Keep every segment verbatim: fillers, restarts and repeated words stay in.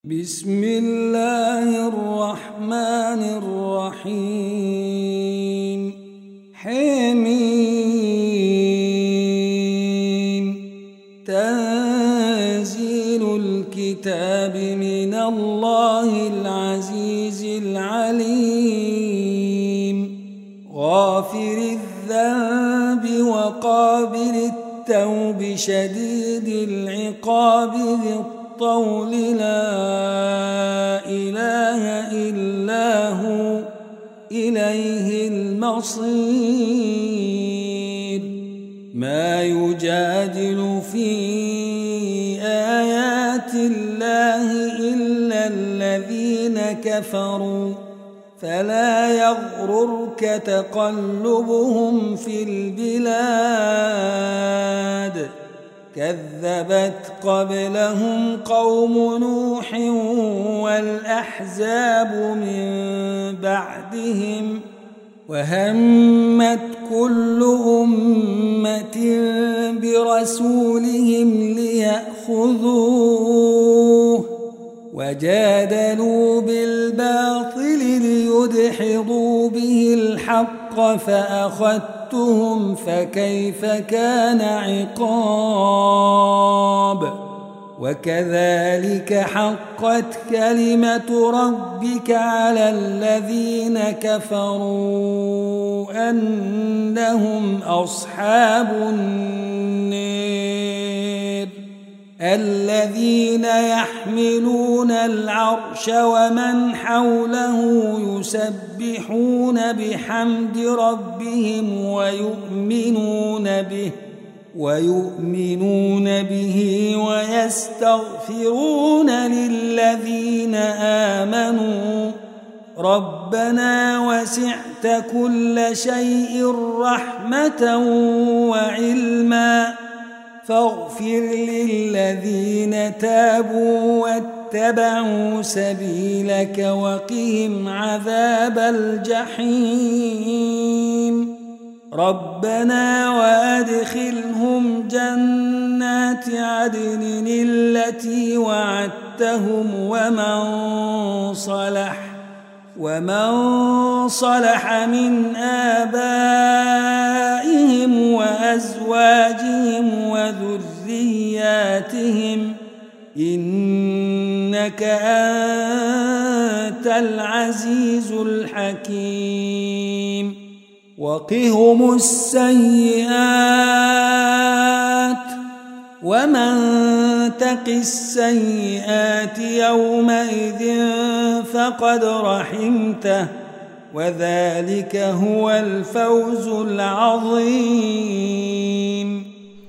بسم الله الرحمن الرحيم حميم تنزيل الكتاب من الله العزيز العليم غافر الذنب وقابل التوب شديد العقاب ذي الطول لا إله إلا هو إليه المصير ما يجادل في آيات الله إلا الذين كفروا فلا يغررك تقلبهم في البلاد كذبت قبلهم قوم نوح والأحزاب من بعدهم وهمت كل أمة برسولهم ليأخذوه وجادلوا بالباطل ليدحضوا به الحق فأخذتهم فكيف كان عقاب وكذلك حقت كلمة ربك على الذين كفروا أنهم أصحاب النار الذين يحملون العرش ومن حوله يسبحون بحمد ربهم ويؤمنون به ويؤمنون به ويستغفرون للذين آمنوا ربنا وسعت كل شيء رحمة وعلما فاغفر للذين تابوا واتبعوا سبيلك وقهم عذاب الجحيم ربنا وأدخلهم جنات عدن التي وعدتهم ومن صلح ومن صلح من آبائهم وأزواجهم وذرياتهم إنك أنت العزيز الحكيم وقهم السيئات ومن تق السيئات يومئذ فقد رحمته وذلك هو الفوز العظيم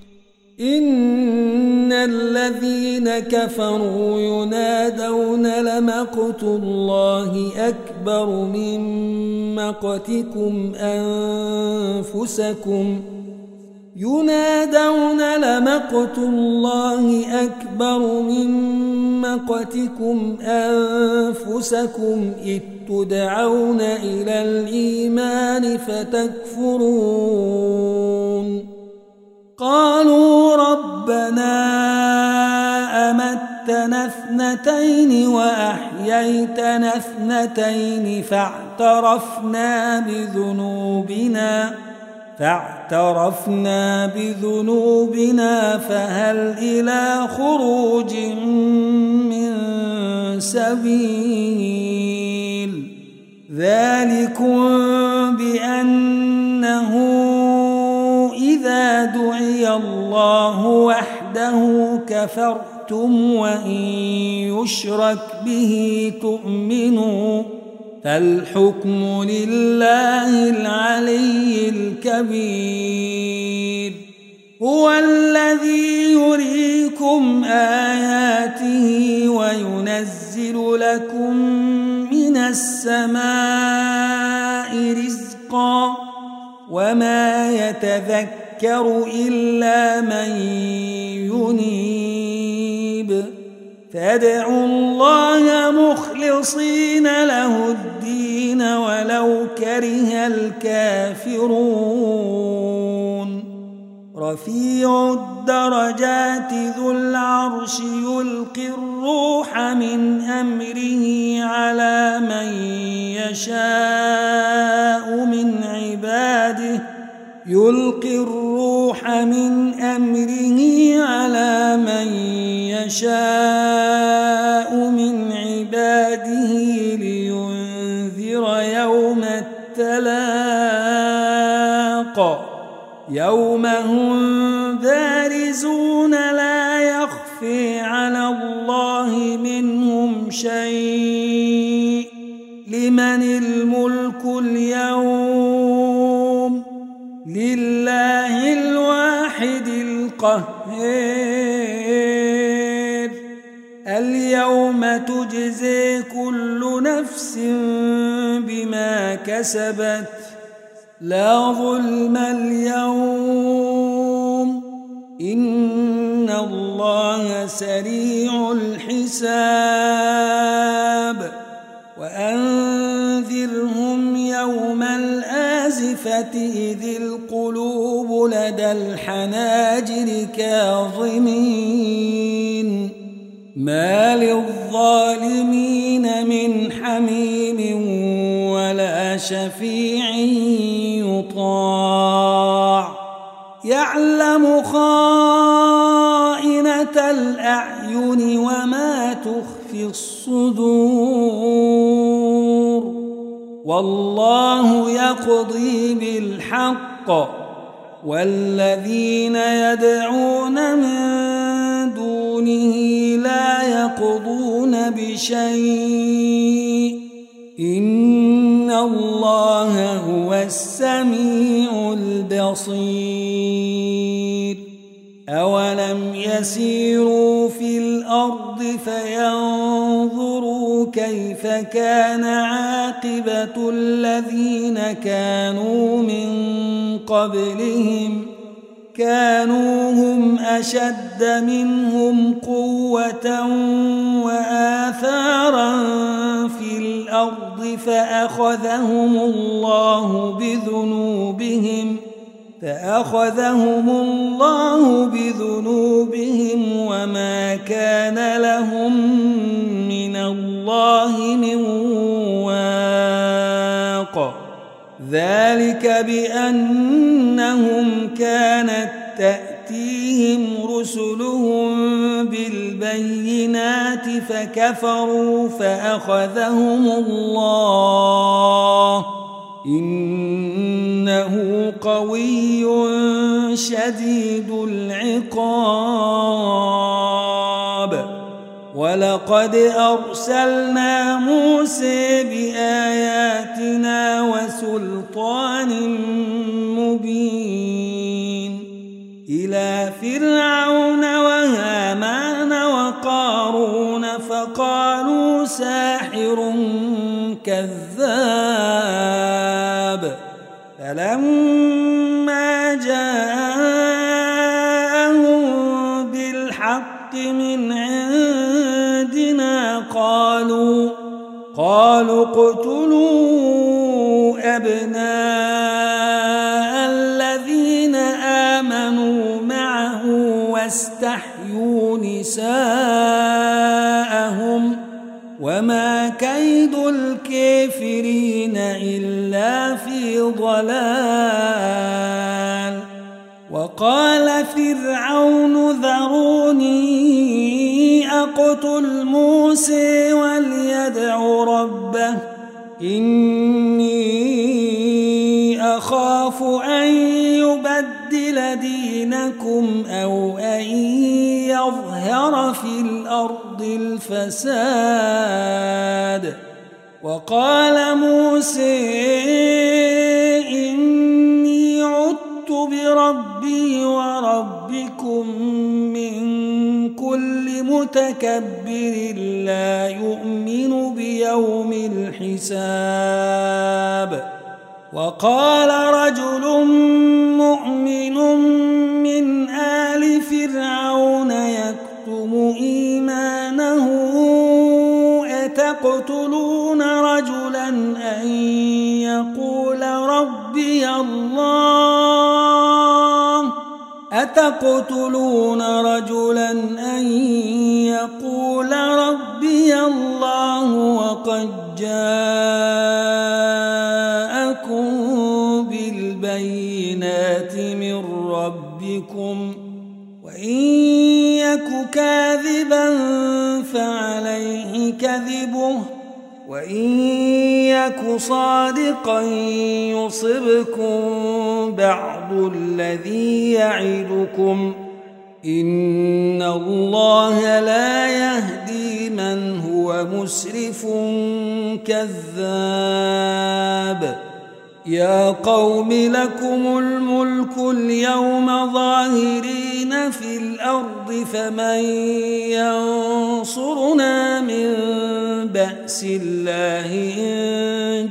إن الذين كفروا ينادون لمقت الله أكبر من مقتكم أنفسكم ينادون لمقت الله أكبر من مقتكم أنفسكم إذ تدعون إلى الإيمان فتكفرون قالوا ربنا أمتنا اثنتين وأحييتنا اثنتين فاعترفنا بذنوبنا فاعترفنا بذنوبنا فهل إلى خروج من سبيل ذلكم بأنه إذا دعي الله وحده كفرتم وإن يشرك به تؤمنوا فالحكم لله العلي الكبير هو الذي يريكم آياته وينزل لكم من السماء رزقا وما يتذكر إلا من ينيب فادعوا الله مخلصين له الدين ولو كره الكافرون رفيع الدرجات ذو العرش يلقي الروح من أمره على من يشاء من عباده يلقي الروح من أمره على من يشاء من عباده لينذر يوم التلاق يوم هم بارزون لا يخفي على الله منهم شيء لمن الملك اليوم لله الواحد القهار اليوم تجزي كل نفس بما كسبت لا ظلم اليوم إن الله سريع الحساب وأنذرهم يوم الآزفة إذ القلوب لدى الحناجر كاظمين ما للظالمين من حميم ولا شفيع يطاع يعلم خائنة الأعين وما تخفي الصدور والله يقضي بالحق والذين يدعون من دونه لا يقضون بشيء إن الله هو السميع البصير أولم يسيروا في الأرض فينظروا كيف كان عاقبة الذين كانوا من قبلهم كانوا هم أشد منهم قوة وآثارا في الأرض فأخذهم الله بذنوبهم فأخذهم الله بذنوبهم وما كان لهم من الله من واق ذلك بأنهم كانت تأتيهم رسلهم بالبينات فكفروا فأخذهم الله إنه قوي شديد العقاب ولقد أرسلنا موسى بآياتنا وسلطان مبين إلى فرعون وهامان وقارون فقالوا ساحر كذاب فلما جاءهم بالحق من عندنا قالوا قالوا اقتلوا أبناء الذين آمنوا معه واستحيوا نساءهم وما كيد الكافرين إلا في ضلال وقال فرعون ذروني أقتل موسى وليدع ربه إني أخاف أن يبدل دينكم أو أن يظهر في الأرض الفساد وقال موسى إني عدت بربي وربكم من كل متكبر لا يؤمن بيوم الحساب وقال رجل مؤمن من آل فرعون يكتم إيمانه أتقتلون رجلا أن يقول ربي الله أتقتلون رجلا أن يقول ربي الله وقد جاءكم بالبينات من ربكم وإن يك كاذبا فعليه كذبه وإن يك صادقا يصبكم بعض الذي يعدكم إن الله لا يهدي من هو مسرف كذاب. يا قوم لكم الملك اليوم ظاهرين في الأرض فمن ينصرنا من بأس الله إن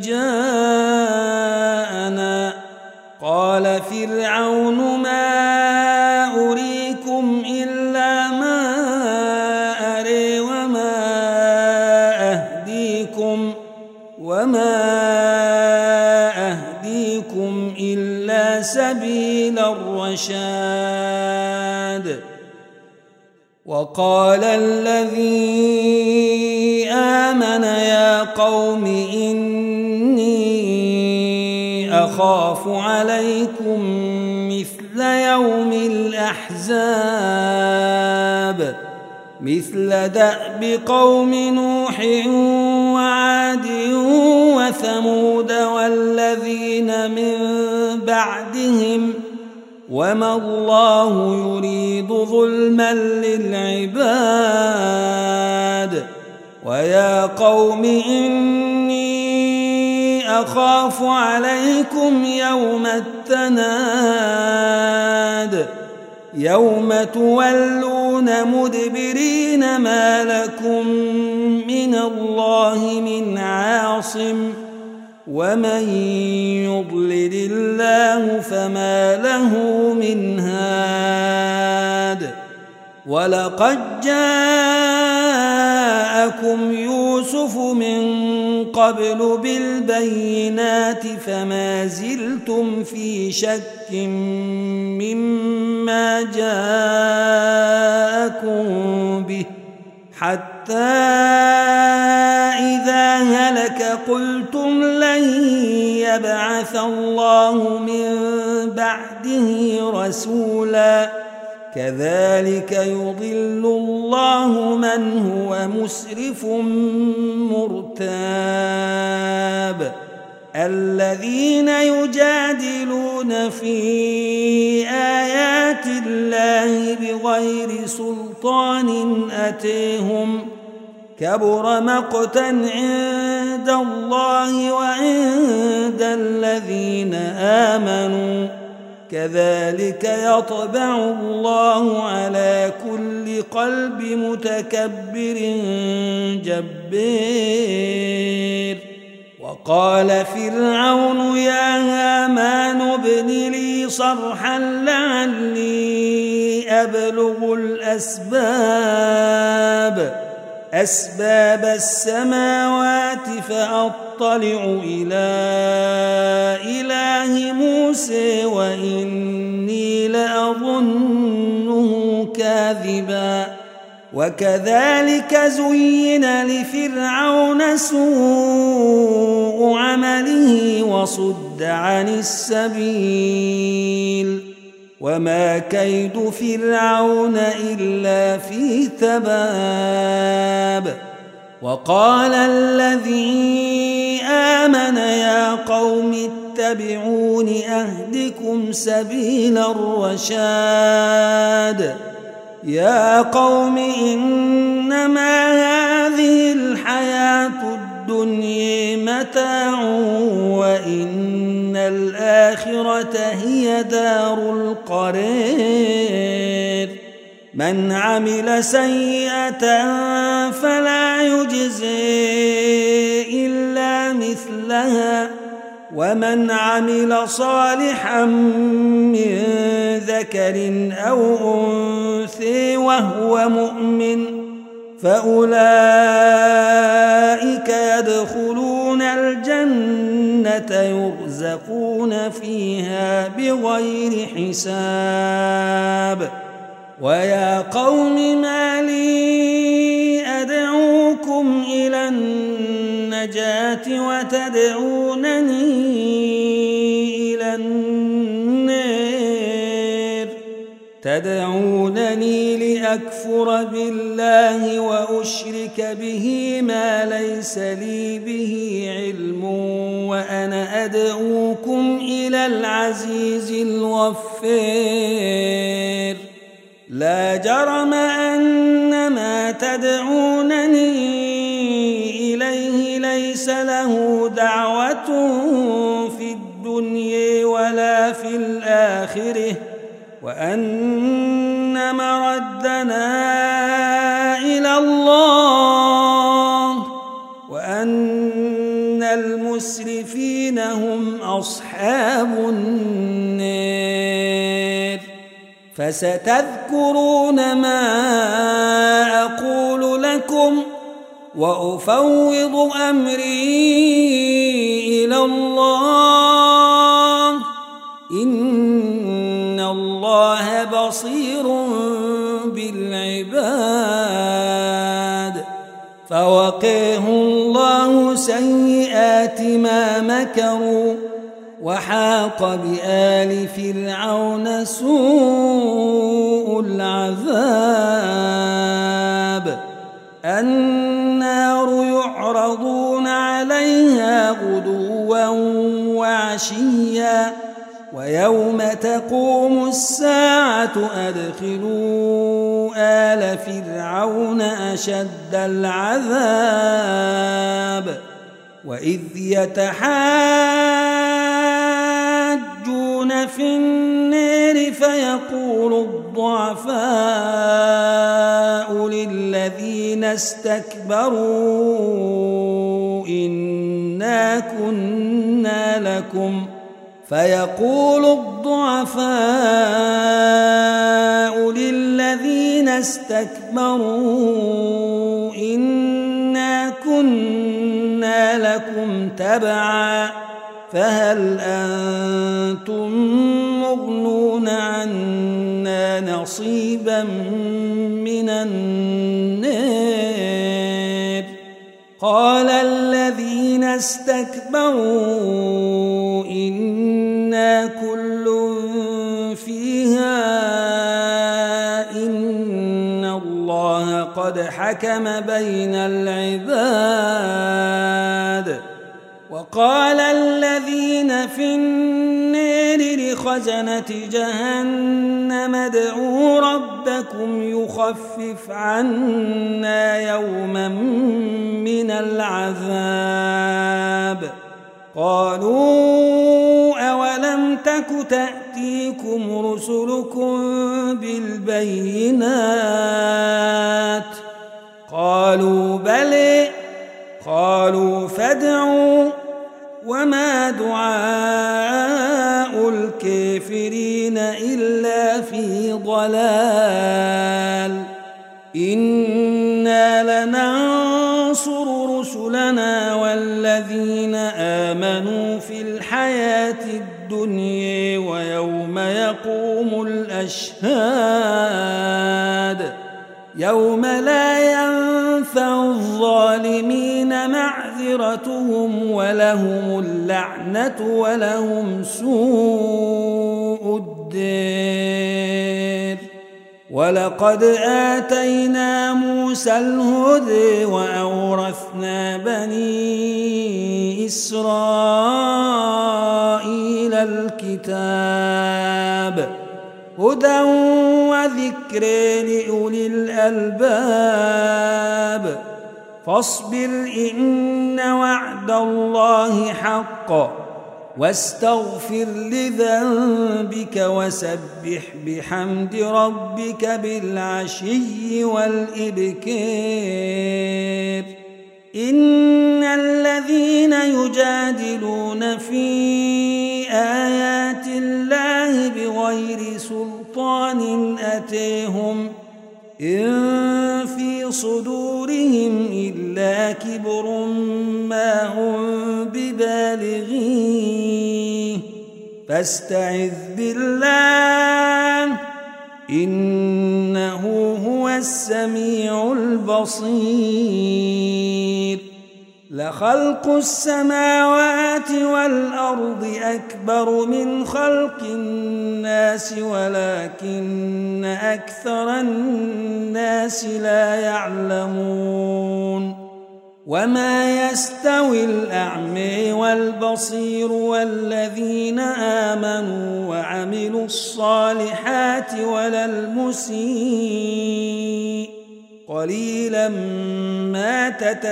جاءنا قال فرعون ما أريكم إلا ما أري وما أهديكم وما أهديكم إلا سبيل الرشاد. وقال الذي آمن يا قوم إني أخاف عليكم مثل يوم الأحزاب مثل دأب قوم نوح وعاد وثمود والذين من بعدهم وما الله يريد ظلما للعباد. ويا قوم إني أخاف عليكم يوم التناد يوم تولون مدبرين ما لكم من الله من عاصم ومن يضلل الله فما له من هاد. ولقد جاءكم يوسف من قبل بالبينات فما زلتم في شك مما جاءكم به حتى إذا هلك قلتم لن يبعث الله من بعده رسولا كذلك يضل الله من هو مسرف مرتاب. الذين يجادلون في آيات الله بغير سلطان أتيهم كبر مقتا عند الله وعند الذين آمنوا كذلك يطبع الله على كل قلب متكبر جبار. وقال فرعون يا هامان ابن لي صرحا لعلي أبلغ الأسباب أسباب السماوات فأطلع إلى إله موسى وإني لأظنه كاذبا. وكذلك زين لفرعون سوء عمله وصد عن السبيل وما كيد فرعون إلا في تباب. وقال الذي آمن يا قوم اتبعون أهدكم سبيل الرشاد. يا قوم إنما هذه الحياة الدنيا متاع وإن الآخرة هي دار القرار. من عمل سيئة فلا يجزي إلا مثلها ومن عمل صالحا من ذكر أو أنثى وهو مؤمن فأولئك يدخلون الجنة الجنة يرزقون فيها بغير حساب ويا قوم ما لي أدعوكم إلى النجاة وتدعونني إلى النار تدعونني لأكفر بالله وأشرك به ما ليس لي به علم وأنا أدعوكم إلى العزيز الغفار لا جرم أن ما تدعونني إليه ليس له دعوة في الدنيا ولا في الآخرة وأن مردنا إلى الله وأن المسرفين هم أصحاب النار فستذكرون ما أقول لكم وأفوض أمري إلى الله إن الله بصير بالعباد فوقاه الله سيئات ما مكروا وحاق بآل فرعون سوء العذاب النار يعرضون عليها غدوا وعشيا ويوم تقوم الساعة أدخلوا آل فرعون أشد العذاب وإذ يتحاجون في النار فيقول الضعفاء للذين استكبروا إنا كنا لكم فيقول الضعفاء للذين استكبروا إنا كنا لكم تبعا فهل أنتم مغنون عنا نصيبا من النار قال الذين استكبروا إنا كل فيها إن الله قد حكم بين العباد وقال الذين في النار لخزنة جهنم ادعوا ربكم يخفف عنا يوما من العذاب قالوا أولم تك تأتيكم رسلكم بالبينات قالوا بلى قالوا فادعوا وما دعاء الكافرين إلا في ضلال إنا لننصر رسلنا والذين آمنوا في الحياة الدنيا ويوم يقوم الأشهاد يوم لا ينفع الظالمين معذرتهم ولهم اللعنة ولهم سوء الدار ولقد آتينا موسى الهدى وأورثنا بني إسرائيل الكتاب هدى وذكر لأولي الألباب فاصبر إن وعد الله حق واستغفر لذنبك وسبح بحمد ربك بالعشي والإبكار إن الذين يجادلون في آيات الله بغير سلطان أتيهم إن في صدورهم إلا كبر كبير ما هم ببالغيه فاستعذ بالله إنه هو السميع البصير لخلق السماوات والأرض أكبر من خلق الناس ولكن أكثر الناس لا يعلمون وما يستوي الأعمى والبصير والذين آمنوا وعملوا الصالحات ولا المسيء قليلا ما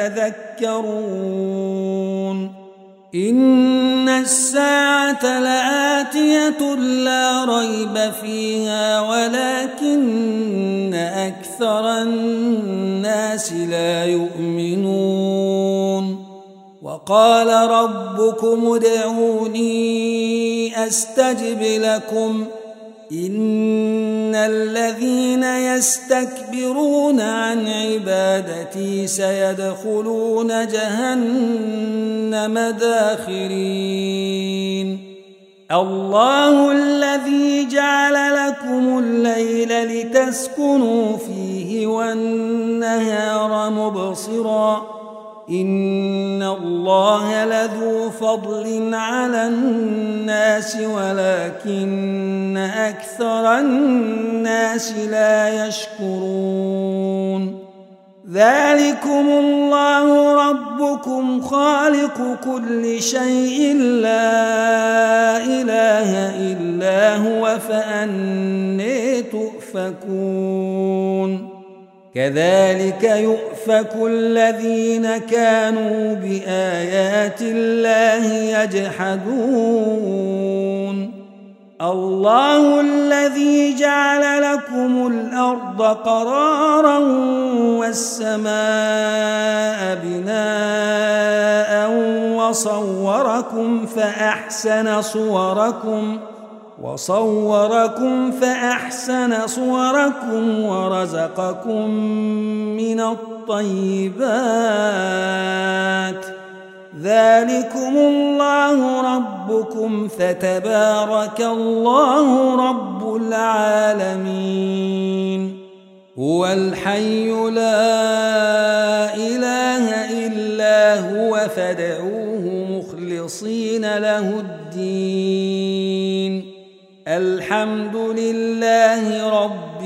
تتذكرون إن الساعة لآتية لا ريب فيها ولكن أكثر الناس لا يؤمنون وقال ربكم ادعوني أستجب لكم إن الذين يستكبرون عن عبادتي سيدخلون جهنم داخرين الله الذي جعل لكم الليل لتسكنوا فيه والنهار مبصرا إن الله لذو فضل على الناس ولكن أكثر الناس لا يشكرون ذلكم الله ربكم خالق كل شيء لا إله إلا هو فأني تؤفكون كذلك يؤفك الذين كانوا بآيات الله يجحدون الله الذي جعل لكم الأرض قرارا والسماء بناء وصوركم فأحسن صوركم وصوركم فأحسن صوركم ورزقكم من الطيبات ذلكم الله ربكم فتبارك الله رب العالمين هو الحي لا إله إلا هو فادعوه مخلصين له الدين الحمد لله رب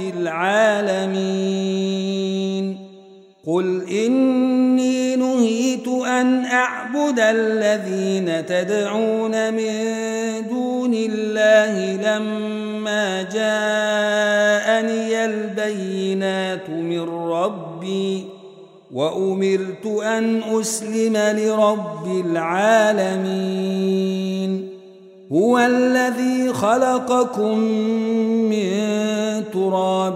العالمين قل إني نهيت أن أعبد الذين تدعون من دون الله لما جاءني البينات من ربي وأمرت أن أسلم لرب العالمين هو الذي خلقكم من تراب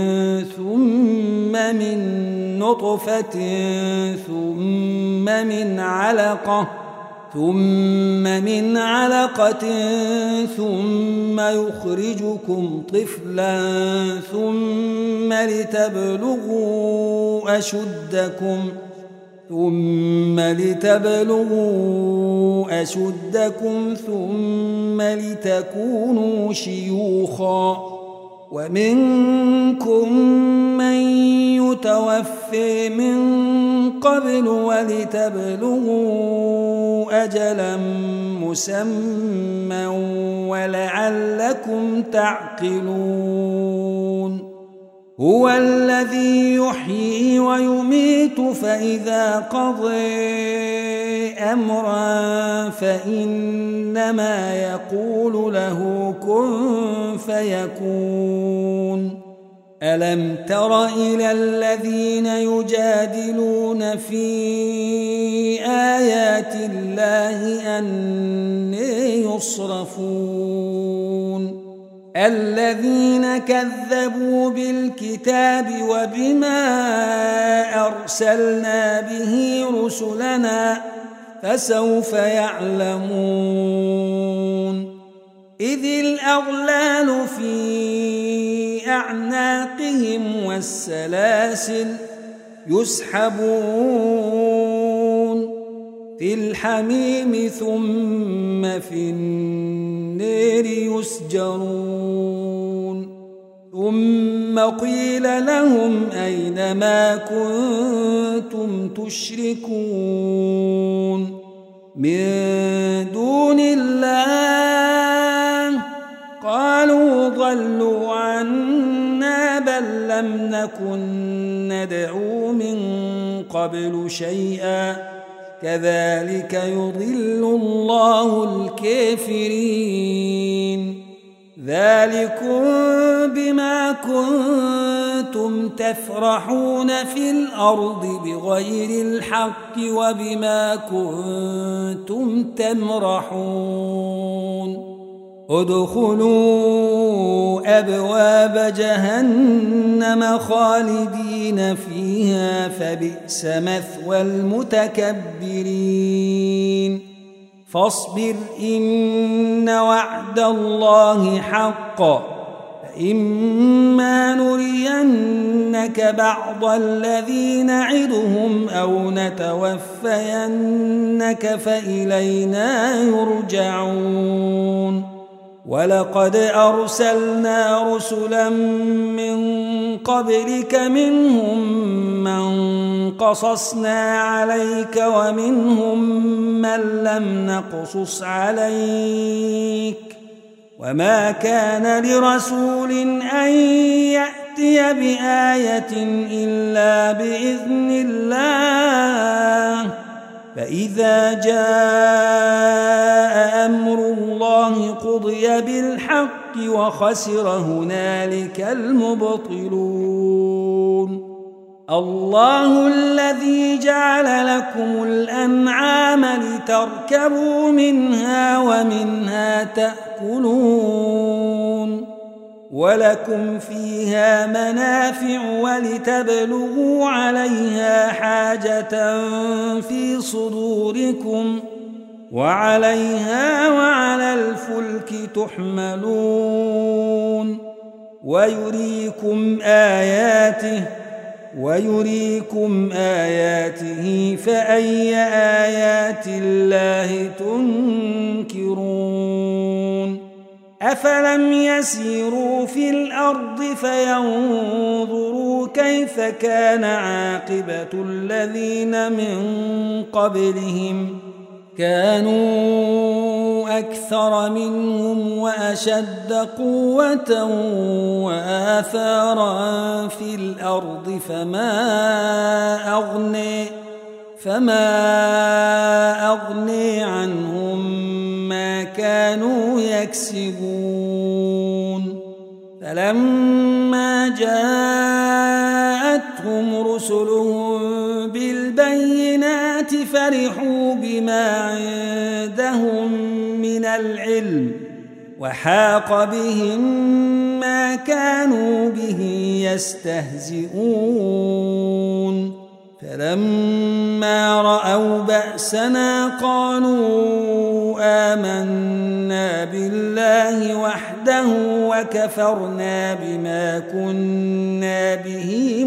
ثم من نطفة ثم من علقة ثم من علقة ثم يخرجكم طفلا ثم لتبلغوا أشدكم ثم لتبلغوا أشدكم ثم لتكونوا شيوخا ومنكم من يتوفي من قبل ولتبلغوا أجلا مسمى ولعلكم تعقلون هو الذي يحيي ويميت فإذا قضى أمرا فإنما يقول له كن فيكون ألم تر إلى الذين يجادلون في آيات الله أني يصرفون الذين كذبوا بالكتاب وبما أرسلنا به رسلنا فسوف يعلمون إذ الأغلال في أعناقهم والسلاسل يسحبون في الحميم ثم في النار يسجرون ثم قيل لهم أين ما كنتم تشركون من دون الله قالوا ضلوا عنا بل لم نكن ندعو من قبل شيئا كذلك يضل الله الكافرين ذلكم بما كنتم تفرحون في الأرض بغير الحق وبما كنتم تمرحون ادخلوا أبواب جهنم خالدين فيها فبئس مثوى المتكبرين فاصبر إن وعد الله حق فإما نرينك بعض الذي نعدهم أو نتوفينك فإلينا يرجعون ولقد أرسلنا رسلا من قبلك منهم من قصصنا عليك ومنهم من لم نقصص عليك وما كان لرسول أن يأتي بآية إلا بإذن الله فإذا جاء أمر الله قضي بالحق وخسر هنالك المبطلون الله الذي جعل لكم الأنعام لتركبوا منها ومنها تأكلون ولكم فيها منافع ولتبلغوا عليها حاجة في صدوركم وعليها وعلى الفلك تحملون ويريكم آياته ويريكم آياته فأي آيات الله تنكرون أفلم يسيروا في الأرض فينظروا كيف كان عاقبة الذين من قبلهم كانوا أكثر منهم وأشد قوة وآثارا في الأرض فما أغني فما أغني عنهم ما كانوا يكسبون فلما جاءتهم رسلهم بالبينات فرحوا بما عندهم من العلم وحاق بهم ما كانوا به يستهزئون فلما رأوا بأسنا قالوا آمنا بالله وحده وكفرنا بما كنا به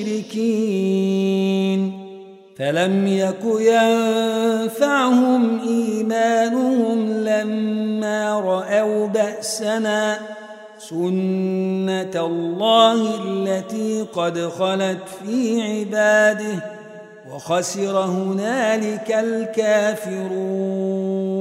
مشركين فلم يك ينفعهم إيمانهم لما رأوا بأسنا سنة الله التي قد خلت في عباده وخسر هنالك الكافرون